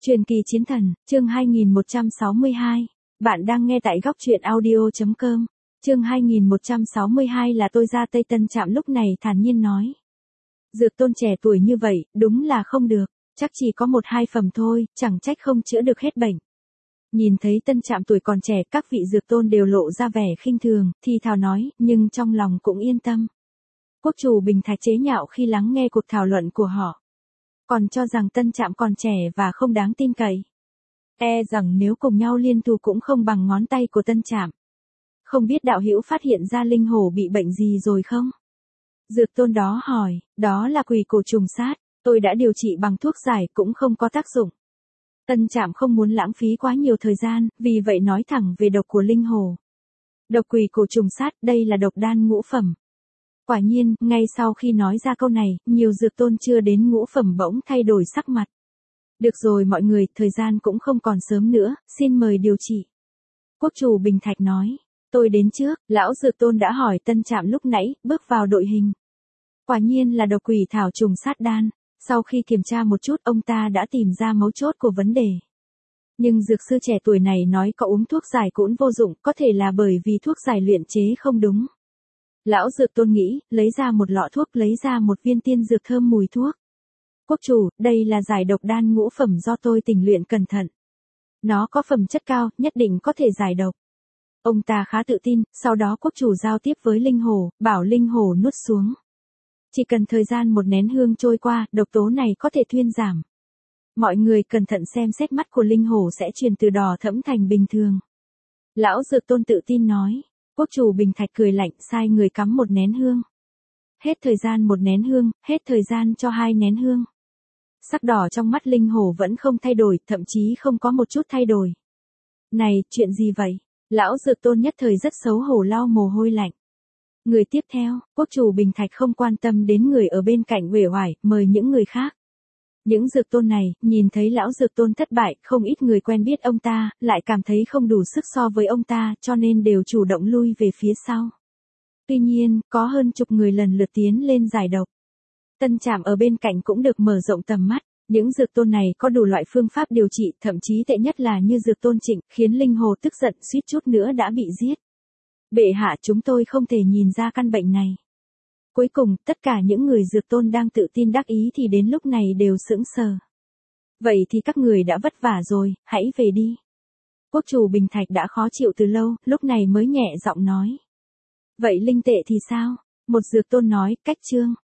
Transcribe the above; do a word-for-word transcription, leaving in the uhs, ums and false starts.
Truyền kỳ chiến thần, chương hai nghìn một trăm sáu mươi hai. Bạn đang nghe tại góc truyện audio chấm com. Chương hai nghìn một trăm sáu mươi hai là tôi ra Tây Tân Trạm lúc này thản nhiên nói. Dược tôn trẻ tuổi như vậy, đúng là không được, chắc chỉ có một hai phẩm thôi, chẳng trách không chữa được hết bệnh. Nhìn thấy Tân Trạm tuổi còn trẻ, các vị dược tôn đều lộ ra vẻ khinh thường, thì thào nói, nhưng trong lòng cũng yên tâm. Quốc chủ Bình Thạch chế nhạo khi lắng nghe cuộc thảo luận của họ. Còn cho rằng Tân Trạm còn trẻ và không đáng tin cậy. E rằng nếu cùng nhau liên thủ cũng không bằng ngón tay của Tân Trạm. Không biết đạo hữu phát hiện ra linh hổ bị bệnh gì rồi không? Dược tôn đó hỏi, đó là quỷ cổ trùng sát, tôi đã điều trị bằng thuốc giải cũng không có tác dụng. Tân Trạm không muốn lãng phí quá nhiều thời gian, vì vậy nói thẳng về độc của linh hổ. Độc quỷ cổ trùng sát, đây là độc đan ngũ phẩm. Quả nhiên, ngay sau khi nói ra câu này, nhiều dược tôn chưa đến ngũ phẩm bỗng thay đổi sắc mặt. Được rồi mọi người, thời gian cũng không còn sớm nữa, xin mời điều trị. Quốc chủ Bình Thạch nói, tôi đến trước, lão dược tôn đã hỏi Tân Trạm lúc nãy, bước vào đội hình. Quả nhiên là độc quỷ thảo trùng sát đan, sau khi kiểm tra một chút ông ta đã tìm ra mấu chốt của vấn đề. Nhưng dược sư trẻ tuổi này nói có uống thuốc giải cũng vô dụng, có thể là bởi vì thuốc giải luyện chế không đúng. Lão dược tôn nghĩ, lấy ra một lọ thuốc, lấy ra một viên tiên dược thơm mùi thuốc. Quốc chủ, đây là giải độc đan ngũ phẩm do tôi tình luyện cẩn thận. Nó có phẩm chất cao, nhất định có thể giải độc. Ông ta khá tự tin, sau đó quốc chủ giao tiếp với linh hổ, bảo linh hổ nuốt xuống. Chỉ cần thời gian một nén hương trôi qua, độc tố này có thể thuyên giảm. Mọi người cẩn thận xem xét, mắt của linh hổ sẽ chuyển từ đỏ thẫm thành bình thường. Lão dược tôn tự tin nói. Quốc chủ Bình Thạch cười lạnh, sai người cắm một nén hương. Hết thời gian một nén hương, hết thời gian cho hai nén hương. Sắc đỏ trong mắt linh hổ vẫn không thay đổi, thậm chí không có một chút thay đổi. Này, chuyện gì vậy? Lão dược tôn nhất thời rất xấu hổ lau mồ hôi lạnh. Người tiếp theo, quốc chủ Bình Thạch không quan tâm đến người ở bên cạnh uể oải, mời những người khác. Những dược tôn này, nhìn thấy lão dược tôn thất bại, không ít người quen biết ông ta, lại cảm thấy không đủ sức so với ông ta, cho nên đều chủ động lui về phía sau. Tuy nhiên, có hơn chục người lần lượt tiến lên giải độc. Tân Trạm ở bên cạnh cũng được mở rộng tầm mắt, những dược tôn này có đủ loại phương pháp điều trị, thậm chí tệ nhất là như dược tôn Trịnh, khiến linh hồ tức giận suýt chút nữa đã bị giết. Bệ hạ, chúng tôi không thể nhìn ra căn bệnh này. Cuối cùng, tất cả những người dược tôn đang tự tin đắc ý thì đến lúc này đều sững sờ. Vậy thì các người đã vất vả rồi, hãy về đi. Quốc chủ Bình Thạch đã khó chịu từ lâu, lúc này mới nhẹ giọng nói. Vậy linh tệ thì sao? Một dược tôn nói, cách trương.